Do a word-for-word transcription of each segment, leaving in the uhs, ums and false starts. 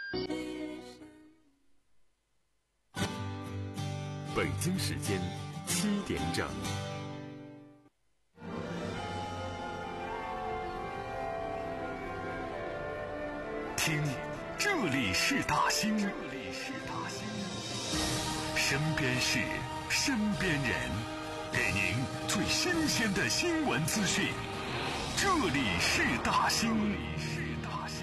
北京时间七点整。听，这里是大兴，这里是大兴，身边事，身边人，给您最新鲜的新闻资讯。这里是大兴，这里是大兴。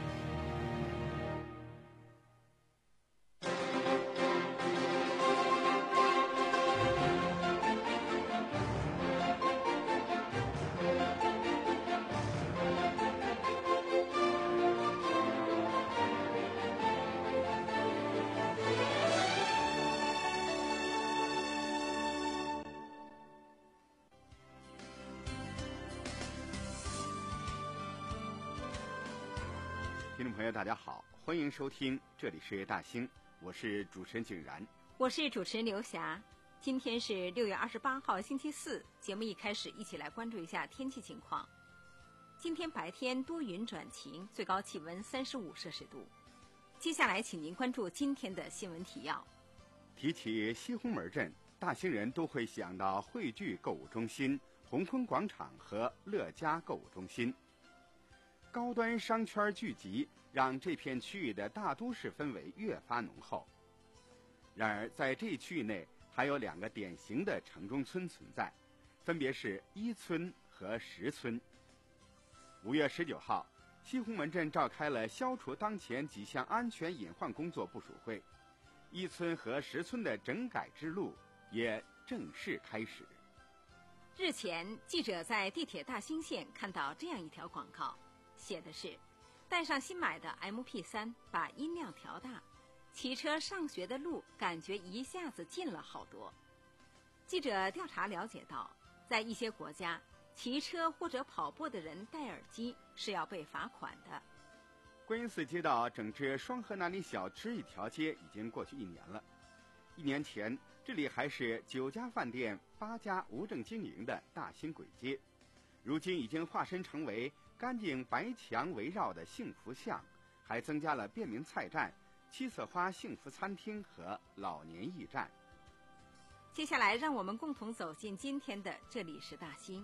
听众朋友大家好，欢迎收听，这里是大兴，我是主持人景然， 我是主持人刘霞。今天是六月二十八号星期四，节目一开始一起来关注一下天气情况。今天白天多云转晴，最高气温三十五摄氏度。接下来请您关注今天的新闻提要。 提起西红门镇，大兴人都会想到汇聚购物中心、红坤广场和乐嘉购物中心。高端商圈聚集，让这片区域的大都市氛围越发浓厚。然而，在这一区域内还有两个典型的城中村存在，分别是一村和十村。五月十九号，西红门镇召开了消除当前几项安全隐患工作部署会，一村和十村的整改之路也正式开始。 日前，记者在地铁大兴线看到这样一条广告，写的是带上新买的 M P 三， 把音量调大，骑车上学的路感觉一下子近了好多。记者调查了解到，在一些国家，骑车或者跑步的人戴耳机是要被罚款的。 观音寺街道整治双河那里小吃一条街已经过去一年了。一年前，这里还是九家饭店、八家无证经营的大兴簋街，如今已经化身成为干净白墙围绕的幸福巷，还增加了便民菜站、七色花幸福餐厅和老年驿站。 接下来让我们共同走进今天的这里是大兴。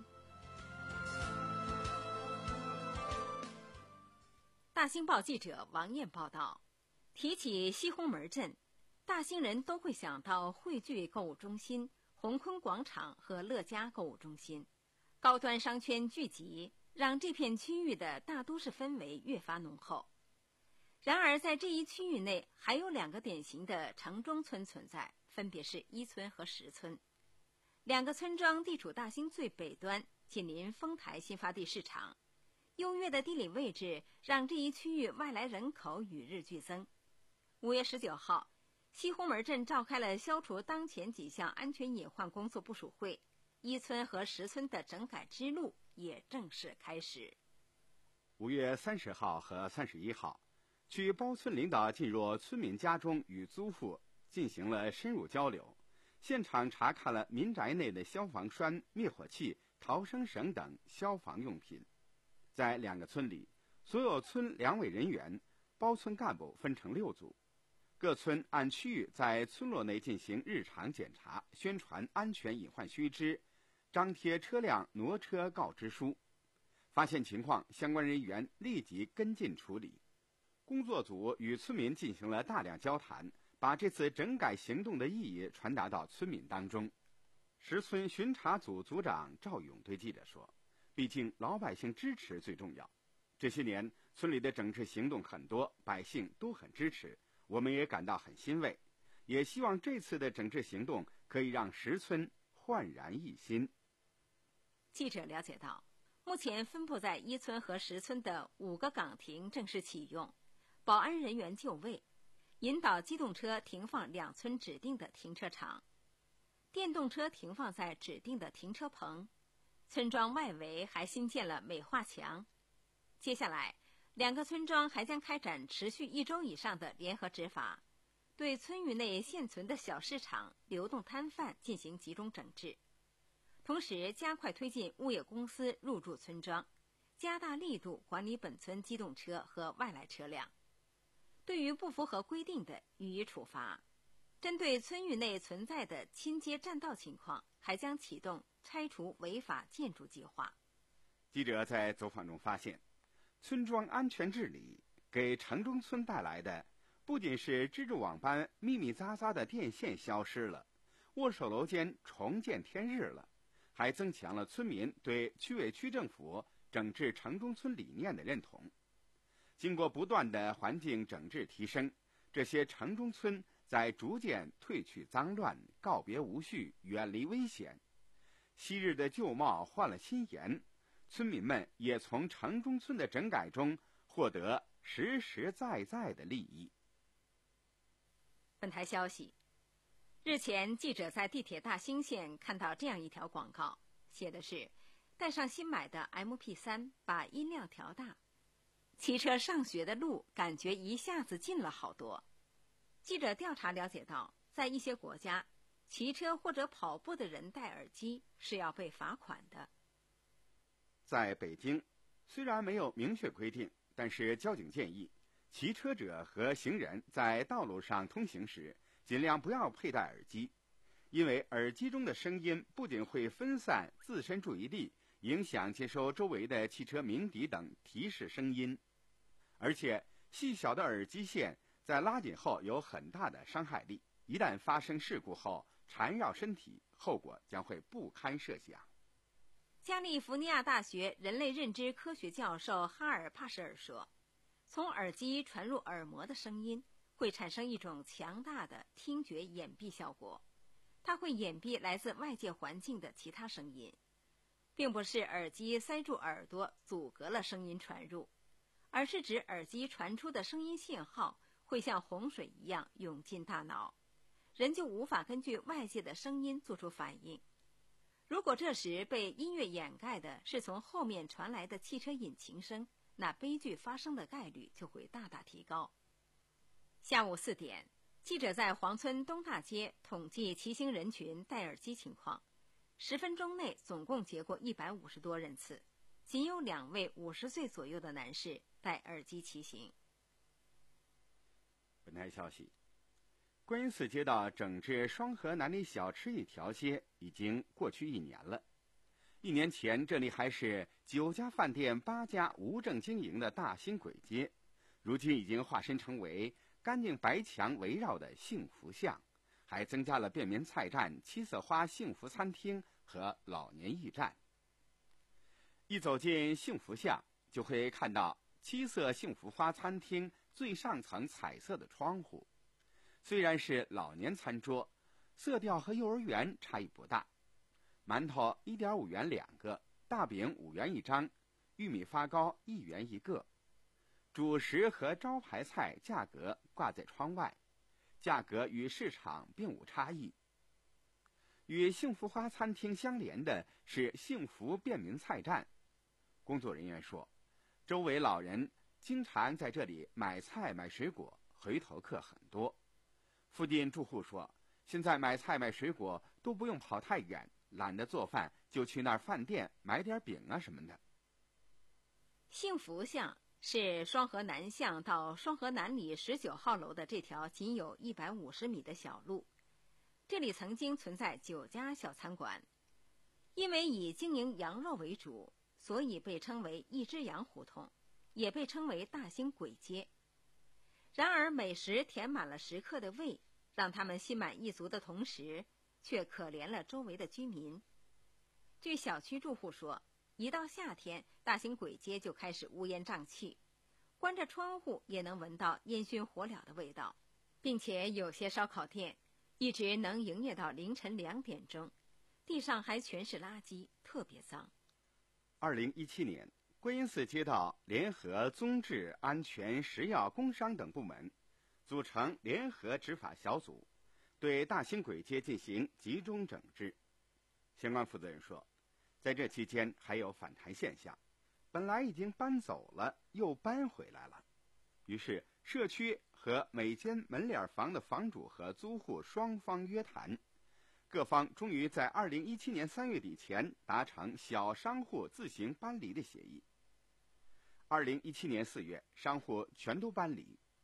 大兴报记者王艳报道，提起西红门镇，大兴人都会想到汇聚购物中心、红坤广场和乐嘉购物中心，高端商圈聚集，让这片区域的大都市氛围越发浓厚。然而在这一区域内还有两个典型的城中村存在，分别是一村和十村。两个村庄地处大兴最北端，紧邻丰台新发地市场，优越的地理位置让这一区域外来人口与日俱增。五月十九号，西红门镇召开了消除当前几项安全隐患工作部署会，一村和十村的整改之路也正式开始。 五月三十号和三十一号，区包村领导进入村民家中与租户进行了深入交流，现场查看了民宅内的消防栓、灭火器、逃生绳等消防用品。在两个村里，所有村两委人员、包村干部分成六组，各村按区域在村落内进行日常检查，宣传安全隐患须知，张贴车辆挪车告知书。发现情况，相关人员立即跟进处理。工作组与村民进行了大量交谈，把这次整改行动的意义传达到村民当中。十村巡查组组长赵勇对记者说，毕竟老百姓支持最重要。这些年村里的整治行动很多，百姓都很支持，我们也感到很欣慰，也希望这次的整治行动可以让十村焕然一新。 记者了解到，目前分布在一村和十村的五个岗亭正式启用，保安人员就位，引导机动车停放两村指定的停车场，电动车停放在指定的停车棚，村庄外围还新建了美化墙。接下来，两个村庄还将开展持续一周以上的联合执法，对村域内现存的小市场、流动摊贩进行集中整治，同时加快推进物业公司入驻村庄，加大力度管理本村机动车和外来车辆。 对于不符合规定的予以处罚。针对村域内存在的亲街占道情况，还将启动拆除违法建筑计划。 记者在走访中发现，村庄安全治理给城中村带来的不仅是蜘蛛网般密密匝匝的电线消失了，握手楼间重见天日了，还增强了村民对区委区政府整治城中村理念的认同。经过不断的环境整治提升，这些城中村在逐渐褪去脏乱，告别无序，远离危险。昔日的旧貌换了新颜，村民们也从城中村的整改中获得实实在在的利益。 本台消息，日前记者在地铁大兴线看到这样一条广告，写的是带上新买的 M P 三， 把音量调大，骑车上学的路感觉一下子近了好多。记者调查了解到，在一些国家，骑车或者跑步的人戴耳机是要被罚款的。 在北京，虽然没有明确规定，但是交警建议骑车者和行人在道路上通行时尽量不要佩戴耳机，因为耳机中的声音不仅会分散自身注意力，影响接收周围的汽车鸣笛等提示声音，而且细小的耳机线在拉紧后有很大的伤害力，一旦发生事故后缠绕身体，后果将会不堪设想。 加利福尼亚大学人类认知科学教授哈尔帕什尔说，从耳机传入耳膜的声音会产生一种强大的听觉掩蔽效果，它会掩蔽来自外界环境的其他声音，并不是耳机塞住耳朵阻隔了声音传入，而是指耳机传出的声音信号会像洪水一样涌进大脑，人就无法根据外界的声音做出反应。如果这时被音乐掩盖的是从后面传来的汽车引擎声，那悲剧发生的概率就会大大提高。下午四点，记者在黄村东大街统计骑行人群戴耳机情况，十分钟内总共截过一百五十多人次，仅有两位五十岁左右的男士戴耳机骑行。 本台消息，观音寺街道整治双河南里小吃一条街已经过去一年了。一年前，这里还是九家饭店八家无证经营的大兴簋街，如今已经化身成为干净白墙围绕的幸福巷，还增加了便民菜站、七色花幸福餐厅和老年驿站。一走进幸福巷，就会看到七色幸福花餐厅最上层彩色的窗户。虽然是老年餐桌，色调和幼儿园差异不大。馒头一点五元两个，大饼五元一张，玉米发糕一元一个。主食和招牌菜价格挂在窗外，价格与市场并无差异。与幸福花餐厅相连的是幸福便民菜站。工作人员说，周围老人经常在这里买菜买水果，回头客很多。附近住户说，现在买菜买水果都不用跑太远，懒得做饭，就去那儿饭店买点饼啊什么的。 幸福巷是双河南巷到双河南里十九号楼的这条仅有一百五十米的小路，这里曾经存在九家小餐馆，因为以经营羊肉为主，所以被称为一只羊胡同，也被称为大兴簋街。然而美食填满了食客的胃，让他们心满意足的同时，却可怜了周围的居民。据小区住户说，一到夏天，大兴簋街就开始乌烟瘴气，关着窗户也能闻到烟熏火燎的味道，并且有些烧烤店一直能营业到凌晨两点钟，地上还全是垃圾，特别脏。 二零一七年，观音寺街道联合宗治、安全、食药、工商等部门组成联合执法小组，对大兴簋街进行集中整治。相关负责人说，在这期间还有反弹现象，本来已经搬走了，又搬回来了。于是社区和每间门脸房的房主和租户双方约谈，各方终于在二零一七年三月底前达成小商户自行搬离的协议。二零一七年四月，商户全都搬离，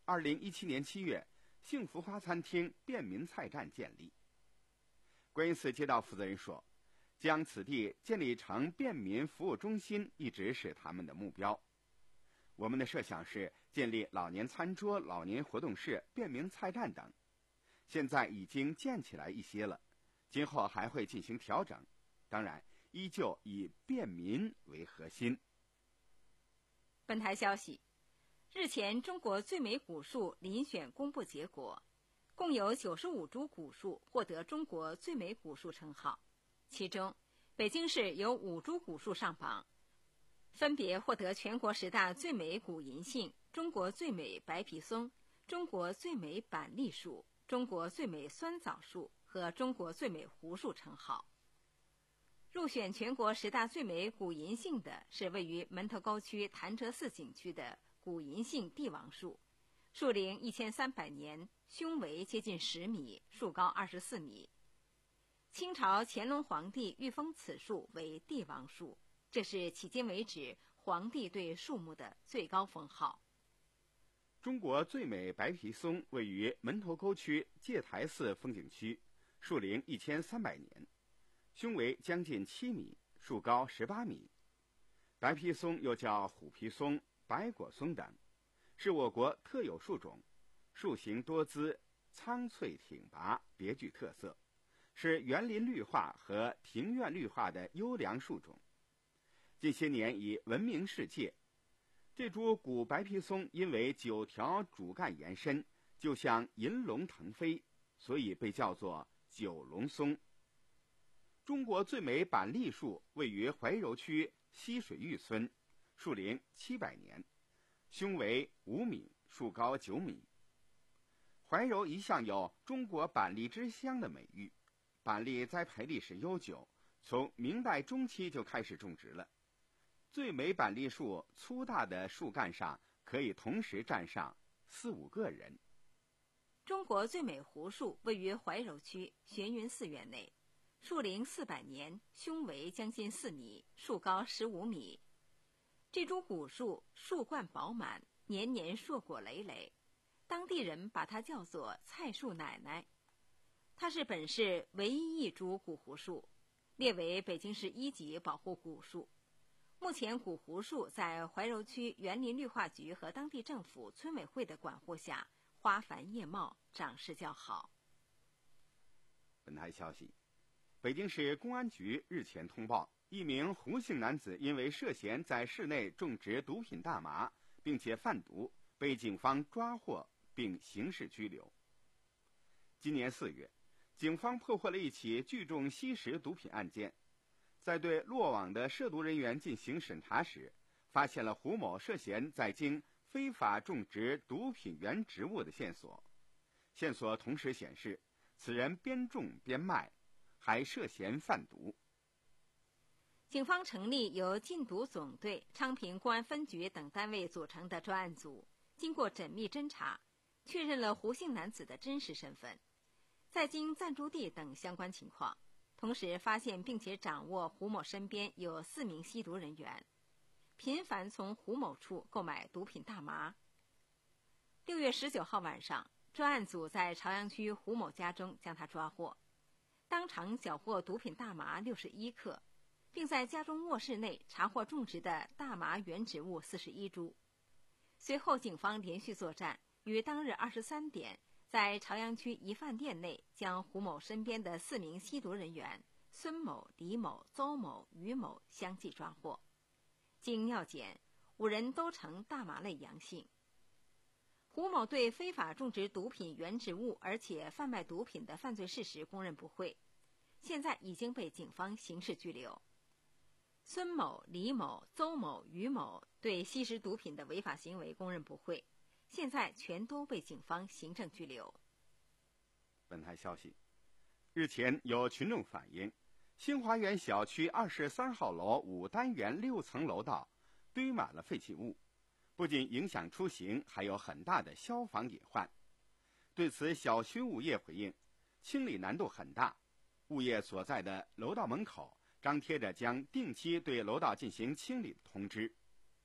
二零一七年七月，幸福花餐厅便民菜站建立。观音寺街道负责人说，将此地建立成便民服务中心一直是他们的目标。我们的设想是建立老年餐桌、老年活动室、便民菜站等，现在已经建起来一些了，今后还会进行调整，当然依旧以便民为核心。 本台消息，日前中国最美古树遴选公布结果，共有九十五株古树获得中国最美古树称号，其中北京市有五株古树上榜，分别获得全国十大最美古银杏、中国最美白皮松、中国最美板栗树、中国最美酸枣树和中国最美槲树称号。入选全国十大最美古银杏的是位于门头沟区潭柘寺景区的古银杏帝王树，树龄一千三百年，胸围接近十米，树高二十四米。清朝乾隆皇帝御封此树为帝王树，这是迄今为止皇帝对树木的最高封号。 中国最美白皮松位于门头沟区戒台寺风景区，树龄一千三百年，胸围将近七米，树高十八米。白皮松又叫虎皮松、白果松等，是我国特有树种，树形多姿，苍翠挺拔，别具特色，是园林绿化和庭院绿化的优良树种，近些年已闻名世界。这株古白皮松因为九条主干延伸，就像银龙腾飞，所以被叫做九龙松。中国最美板栗树位于怀柔区西水峪村，树龄七百年，胸围五米，树高九米。怀柔一向有中国板栗之乡的美誉，板栗栽培历史悠久，从明代中期就开始种植了。最美板栗树粗大的树干上可以同时站上四五个人。 中国最美槲树位于怀柔区玄云寺院内，树龄四百年，胸围将近四米，树高十五米。这株古树树冠饱满，年年硕果累累，当地人把它叫做菜树奶奶。它是本市唯一一株古槲树，列为北京市一级保护古树。目前古槲树在怀柔区园林绿化局和当地政府村委会的管护下，花繁叶茂，长势较好。 本台消息，北京市公安局日前通报，一名胡姓男子因为涉嫌在市内种植毒品大麻，并且贩毒，被警方抓获并刑事拘留。今年四月，警方破获了一起聚众吸食毒品案件，在对落网的涉毒人员进行审查时，发现了胡某涉嫌在京非法种植毒品原植物的线索。线索同时显示，此人边种边卖，还涉嫌贩毒。 警方成立由禁毒总队、昌平公安分局等单位组成的专案组，经过缜密侦查，确认了胡姓男子的真实身份、在京暂住地等相关情况，同时发现并且掌握胡某身边有四名吸毒人员，频繁从胡某处购买毒品大麻。六月十九号晚上，专案组在朝阳区胡某家中将他抓获，当场缴获毒品大麻六十一克，并在家中卧室内查获种植的大麻原植物四十一株。随后警方连续作战，于当日二十三点在朝阳区一饭店内将胡某身边的四名吸毒人员孙某、李某、邹某、于某相继抓获。经尿检，五人都呈大麻类阳性。胡某对非法种植毒品原植物而且贩卖毒品的犯罪事实供认不讳，现在已经被警方刑事拘留。孙某、李某、邹某、于某对吸食毒品的违法行为供认不讳，现在全都被警方行政拘留。 本台消息，日前有群众反映，新华园小区二十三号楼五单元六层楼道堆满了废弃物，不仅影响出行，还有很大的消防隐患。对此，小区物业回应，清理难度很大，物业所在的楼道门口张贴着将定期对楼道进行清理的通知。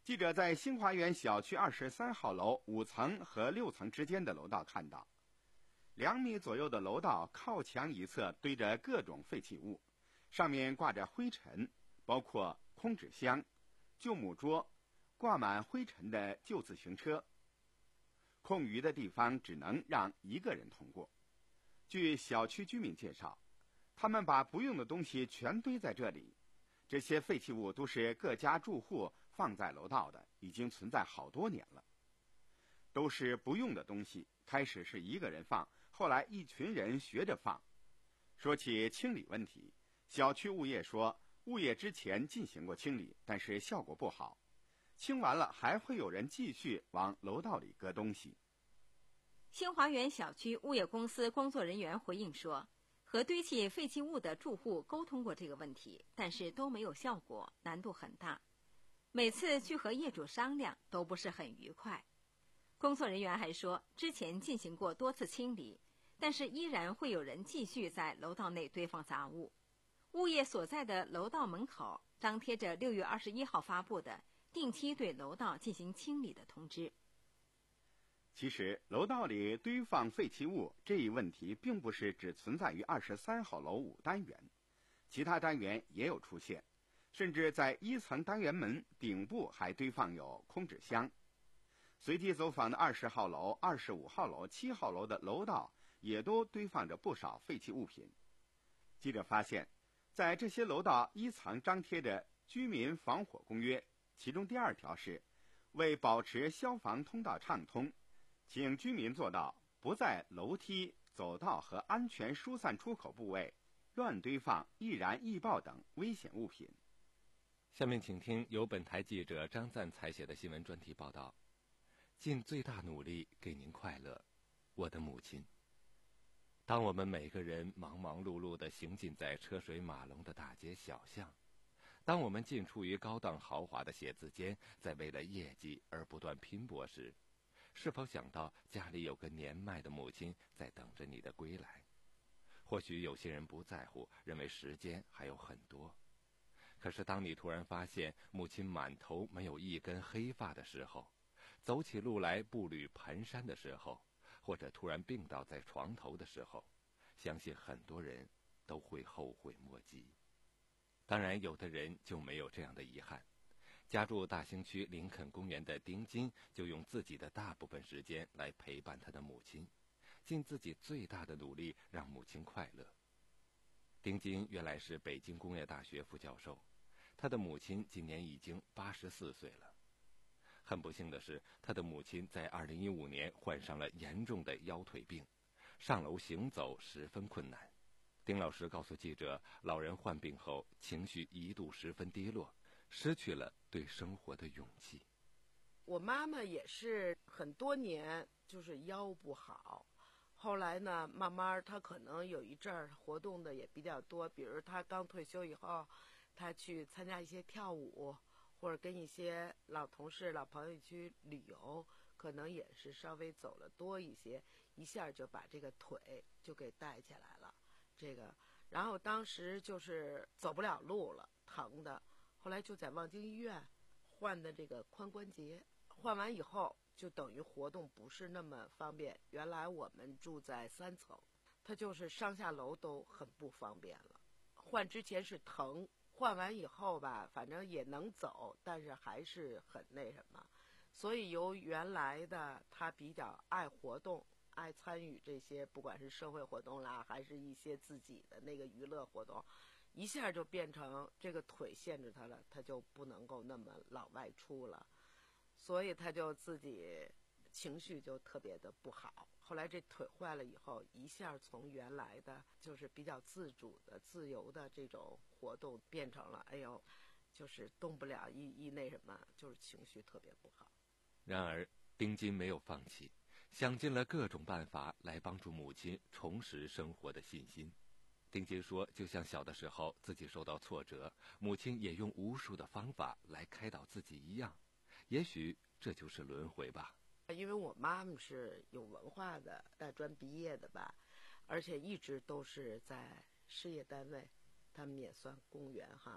记者在新华园小区二十三号楼五层和六层之间的楼道看到，两米左右的楼道靠墙一侧堆着各种废弃物，上面挂着灰尘，包括空纸箱、旧木桌、挂满灰尘的旧自行车。空余的地方只能让一个人通过。据小区居民介绍，他们把不用的东西全堆在这里，这些废弃物都是各家住户放在楼道的，已经存在好多年了。都是不用的东西，开始是一个人放，后来一群人学着放。说起清理问题，小区物业说，物业之前进行过清理，但是效果不好，清完了还会有人继续往楼道里搁东西。 新华园小区物业公司工作人员回应说，和堆砌废弃物的住户沟通过这个问题，但是都没有效果，难度很大。每次去和业主商量都不是很愉快。工作人员还说，之前进行过多次清理，但是依然会有人继续在楼道内堆放杂物。物业所在的楼道门口张贴着六月二十一号发布的定期对楼道进行清理的通知。 其实楼道里堆放废弃物这一问题并不是只存在于二十三号楼五单元，其他单元也有出现，甚至在一层单元门顶部还堆放有空纸箱。随机走访的二十号楼、二十五号楼、七号楼的楼道也都堆放着不少废弃物品。记者发现，在这些楼道一层张贴着居民防火公约，其中第二条是为保持消防通道畅通，请居民做到不在楼梯、走道和安全疏散出口部位乱堆放易燃易爆等危险物品。 下面请听由本台记者张赞采写的新闻专题报道，尽最大努力给您快乐，我的母亲。当我们每个人忙忙碌碌地行进在车水马龙的大街小巷，当我们进出于高档豪华的写字间，在为了业绩而不断拼搏时，是否想到家里有个年迈的母亲在等着你的归来？或许有些人不在乎，认为时间还有很多。可是当你突然发现母亲满头没有一根黑发的时候，走起路来步履蹒跚的时候，或者突然病倒在床头的时候，相信很多人都会后悔莫及。当然有的人就没有这样的遗憾。家住大兴区林肯公园的丁金就用自己的大部分时间来陪伴他的母亲，尽自己最大的努力让母亲快乐。丁金原来是北京工业大学副教授，他的母亲今年已经八十四岁了。很不幸的是，他的母亲在二零一五年患上了严重的腰腿病，上楼行走十分困难。丁老师告诉记者，老人患病后情绪一度十分低落，失去了对生活的勇气。 我妈妈也是很多年就是腰不好，后来呢慢慢她可能有一阵儿活动的也比较多，比如她刚退休以后，她去参加一些跳舞，或者跟一些老同事老朋友去旅游，可能也是稍微走了多一些，一下就把这个腿就给带起来了。这个然后当时就是走不了路了，疼的，后来就在望京医院换的这个髋关节，换完以后就等于活动不是那么方便。原来我们住在三层，他就是上下楼都很不方便了。换之前是疼，换完以后吧，反正也能走，但是还是很那什么。所以由原来的他比较爱活动，爱参与这些不管是社会活动啦，还是一些自己的那个娱乐活动，一下就变成这个腿限制他了，他就不能够那么老外出了，所以他就自己情绪就特别的不好。后来这腿坏了以后，一下从原来的就是比较自主的自由的这种活动变成了哎呦就是动不了，一一那什么，就是情绪特别不好。 然而丁金没有放弃，想尽了各种办法来帮助母亲重拾生活的信心。丁金说，就像小的时候自己受到挫折，母亲也用无数的方法来开导自己一样，也许这就是轮回吧。 因为我妈妈是有文化的，大专毕业的吧，而且一直都是在事业单位，他们也算公务员哈，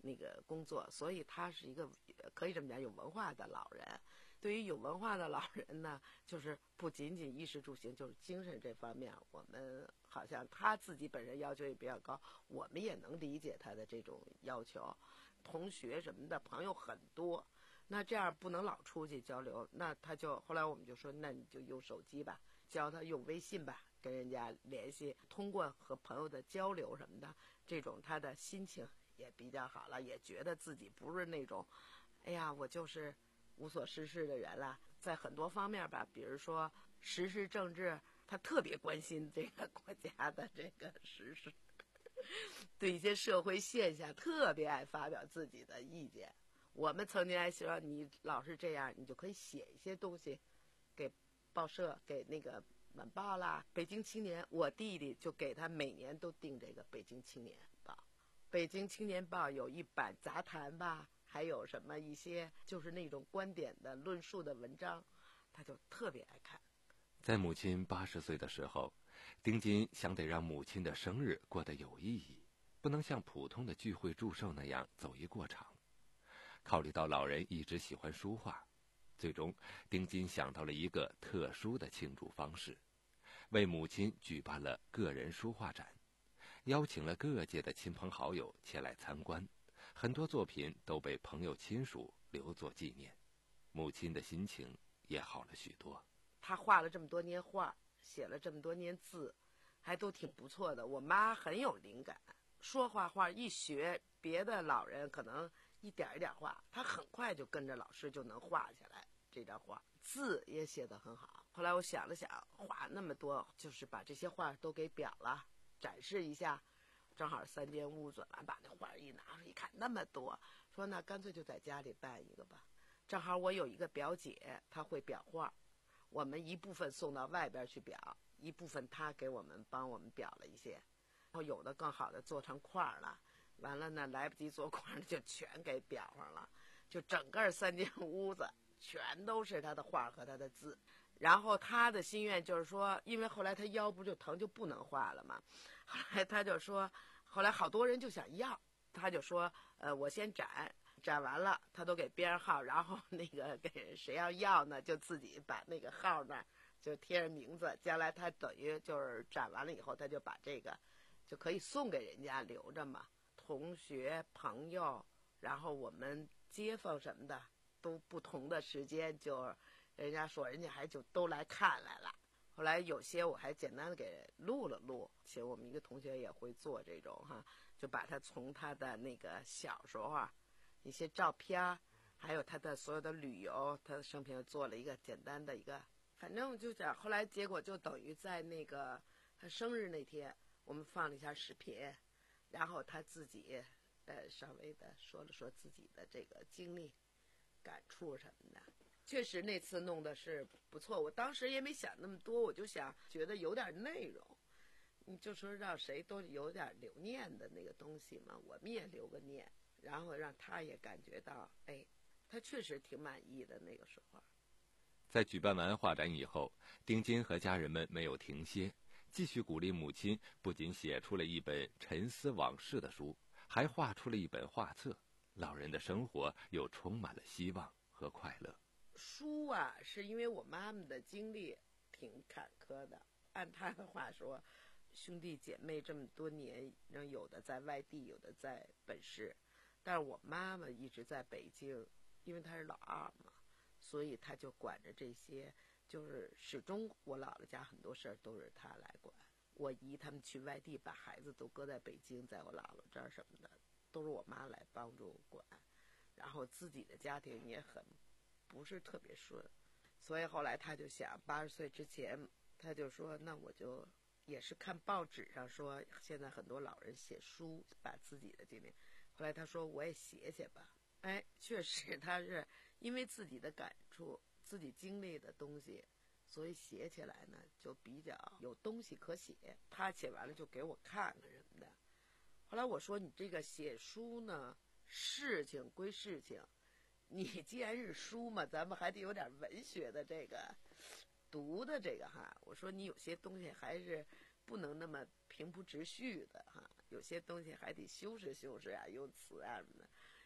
那个工作，所以他是一个可以这么讲有文化的老人。对于有文化的老人呢，就是不仅仅衣食住行，就是精神这方面，我们好像他自己本身要求也比较高，我们也能理解他的这种要求。同学什么的朋友很多，那这样不能老出去交流，那他就后来我们就说，那你就用手机吧，教他用微信吧，跟人家联系，通过和朋友的交流什么的，这种他的心情也比较好了，也觉得自己不是那种，哎呀，我就是无所事事的人了。在很多方面吧，比如说时事政治，他特别关心这个国家的这个时事，对一些社会现象特别爱发表自己的意见。我们曾经还说，你老是这样，你就可以写一些东西给报社，给那个晚报啦，北京青年。我弟弟就给他每年都订这个北京青年报。北京青年报有一版杂谈吧，还有什么一些就是那种观点的论述的文章，他就特别爱看。 在母亲八十岁的时候，丁金想得让母亲的生日过得有意义，不能像普通的聚会祝寿那样走一过场。考虑到老人一直喜欢书画，最终丁金想到了一个特殊的庆祝方式，为母亲举办了个人书画展，邀请了各界的亲朋好友前来参观，很多作品都被朋友亲属留作纪念，母亲的心情也好了许多。 他画了这么多年画，写了这么多年字，还都挺不错的。我妈很有灵感，说画画一学，别的老人可能一点一点画，他很快就跟着老师就能画下来这张画，字也写得很好。后来我想了想，画那么多，就是把这些画都给裱了，展示一下。正好三间屋子，完把那画一拿出一看，那么多，说那干脆就在家里办一个吧。正好我有一个表姐，她会裱画，我们一部分送到外边去裱，一部分她给我们帮我们裱了一些，然后有的更好的做成块了，完了呢来不及做块就全给裱上了，就整个三间屋子全都是她的画和她的字。然后他的心愿就是说，因为后来他腰不就疼就不能画了嘛，后来他就说，后来好多人就想要，他就说，呃，我先展，展完了他都给编上号，然后那个给谁要要呢，就自己把那个号那儿就贴上名字，将来他等于就是展完了以后，他就把这个就可以送给人家留着嘛，同学朋友，然后我们街坊什么的都不同的时间就。人家说人家还就都来看来了，后来有些我还简单的给录了录，其实我们一个同学也会做这种哈，就把他从他的那个小时候啊一些照片，还有他的所有的旅游，他的生平做了一个简单的一个，反正就讲后来结果就等于在那个他生日那天我们放了一下视频，然后他自己呃稍微的说了说自己的这个经历感触什么的。确实那次弄的是不错，我当时也没想那么多，我就想觉得有点内容，你就说让谁都有点留念的那个东西嘛，我们也留个念，然后让他也感觉到，哎，他确实挺满意的那个时候。 在举办完画展以后，丁金和家人们没有停歇，继续鼓励母亲，不仅写出了一本沉思往事的书，还画出了一本画册，老人的生活又充满了希望和快乐。 书啊，是因为我妈妈的经历挺坎坷的，按她的话说，兄弟姐妹这么多年，有的在外地，有的在本市，但是我妈妈一直在北京，因为她是老二嘛，所以她就管着这些，就是始终我姥姥家很多事儿都是她来管。我姨他们去外地，把孩子都搁在北京，在我姥姥这儿什么的，都是我妈来帮助管，然后自己的家庭也很不是特别顺，所以后来他就想，八十岁之前，他就说，那我就也是看报纸上说，现在很多老人写书，把自己的经历。后来他说，我也写写吧。哎，确实他是因为自己的感触、自己经历的东西，所以写起来呢就比较有东西可写。他写完了就给我看看什么的。后来我说，你这个写书呢，事情归事情。你既然是书嘛，咱们还得有点文学的这个读的这个哈。我说你有些东西还是不能那么平铺直叙的哈，有些东西还得修饰修饰啊，用词啊什么的。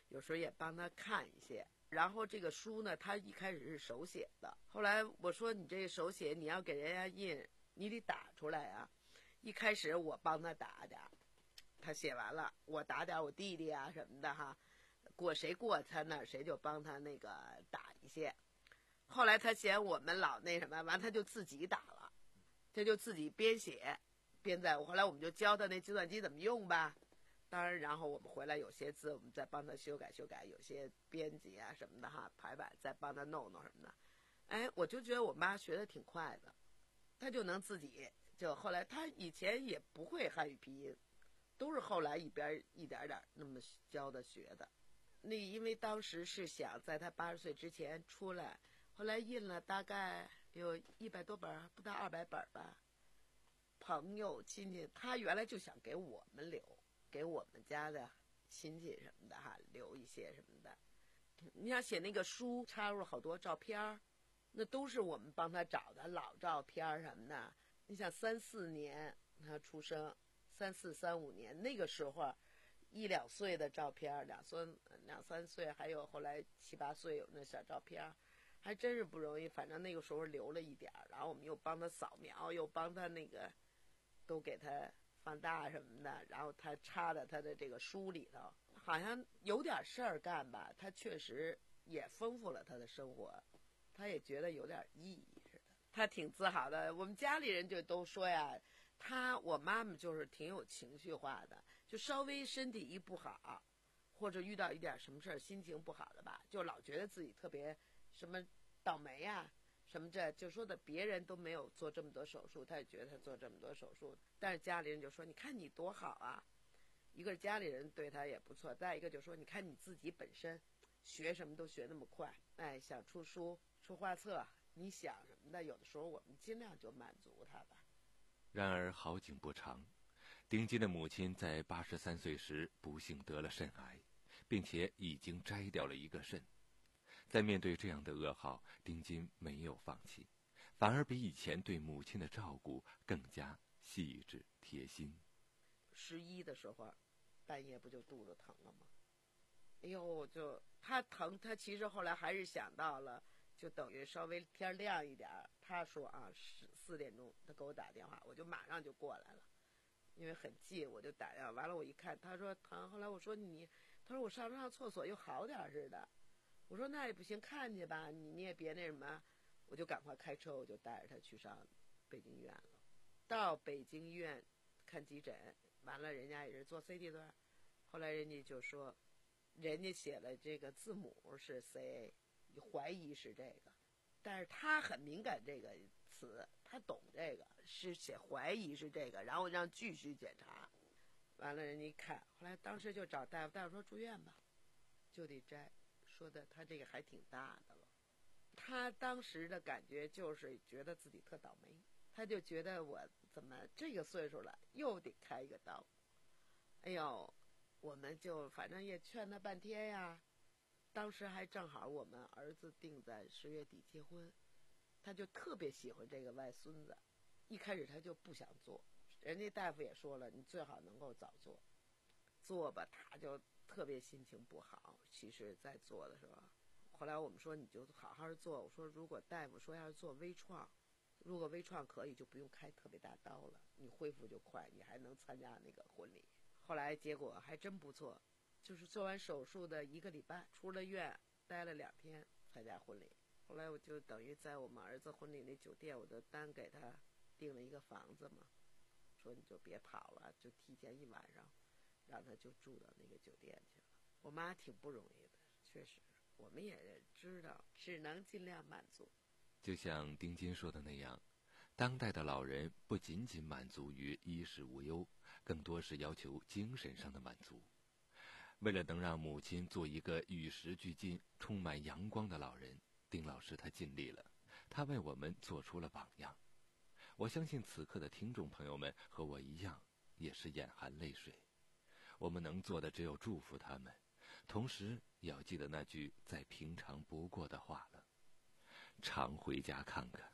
有时候也帮他看一些。然后这个书呢，他一开始是手写的，后来我说你这个手写你要给人家印，你得打出来啊。一开始我帮他打点，他写完了，我打点我弟弟啊什么的哈，过谁过他那谁就帮他那个打一些。后来他嫌我们老那什么，完他就自己打了，他就自己边写边在。后来我们就教他那计算机怎么用吧。当然，然后我们回来有些字我们再帮他修改修改，有些编辑啊什么的哈，排版再帮他弄弄什么的。哎，我就觉得我妈学的挺快的，她就能自己就后来她以前也不会汉语拼音，都是后来一边一点点那么教的学的。那因为当时是想在她八十岁之前出来，后来印了大概有一百多本，不到二百本吧。朋友亲戚，她原来就想给我们留。给我们家的亲戚什么的哈留一些什么的。你想写那个书插入好多照片，那都是我们帮他找的老照片什么的。你想三四年他出生，三四三五年那个时候一两岁的照片，两三两三岁还有后来七八岁有那小照片，还真是不容易。反正那个时候留了一点，然后我们又帮他扫描，又帮他那个都给他放大什么的，然后他插在他的这个书里头，好像有点事儿干吧，他确实也丰富了他的生活，他也觉得有点意义似的，他挺自豪的。我们家里人就都说呀，他我妈妈就是挺有情绪化的，就稍微身体一不好，或者遇到一点什么事儿，心情不好的吧，就老觉得自己特别什么倒霉呀、什么这就说的别人都没有做这么多手术，他也觉得他做这么多手术，但是家里人就说你看你多好啊，一个是家里人对他也不错，再一个就说你看你自己本身学什么都学那么快，哎，想出书出画册，你想什么的，有的时候我们尽量就满足他吧。 然而好景不长，丁金的母亲在八十三岁时不幸得了肾癌，并且已经摘掉了一个肾。在面对这样的噩耗，丁金没有放弃，反而比以前对母亲的照顾更加细致贴心。 十一的时候，半夜不就肚子疼了吗？哎呦，就他疼，他其实后来还是想到了，就等于稍微天亮一点，他说啊，十四点钟他给我打电话，我就马上就过来了，因为很近，我就打电话。完了我一看，他说疼，后来我说你，他说我上上厕所又好点似的。我说那也不行，看去吧，你你也别那什么，我就赶快开车，我就带着他去上北京医院了。到北京医院看急诊，完了人家也是做 C T 段，后来人家就说，人家写了这个字母是 C A， 你怀疑是这个，但是他很敏感这个词，他懂这个，是写怀疑是这个，然后让继续检查。完了人家一看，后来当时就找大夫，大夫说住院吧，就得摘。说的他这个还挺大的了，他当时的感觉就是觉得自己特倒霉，他就觉得我怎么这个岁数了又得开一个刀。哎呦，我们就反正也劝他半天呀。当时还正好我们儿子定在十月底结婚，他就特别喜欢这个外孙子，一开始他就不想做，人家大夫也说了，你最好能够早做，做吧，他就特别心情不好。其实在做的时候，后来我们说你就好好做，我说如果大夫说要是做微创，如果微创可以就不用开特别大刀了，你恢复就快，你还能参加那个婚礼。后来结果还真不错，就是做完手术的一个礼拜出了院，待了两天参加婚礼。后来我就等于在我们儿子婚礼那酒店，我就单给他订了一个房子嘛，说你就别跑了，就提前一晚上让他就住到那个酒店去了。我妈挺不容易的，确实我们也知道只能尽量满足。 就像丁金说的那样，当代的老人不仅仅满足于衣食无忧，更多是要求精神上的满足。为了能让母亲做一个与时俱进、充满阳光的老人，丁老师他尽力了，他为我们做出了榜样。我相信此刻的听众朋友们和我一样，也是眼含泪水。我们能做的只有祝福他们，同时也要记得那句再平常不过的话了：常回家看看。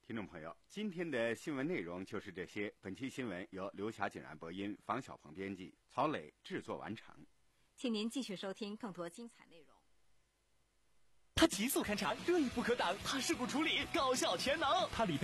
听众朋友，今天的新闻内容就是这些。本期新闻由刘霞景然播音，房小鹏编辑，曹磊制作完成。 请您继续收听更多精彩内容。 他急速勘查，锐不可挡；他事故处理，高效全能；他理赔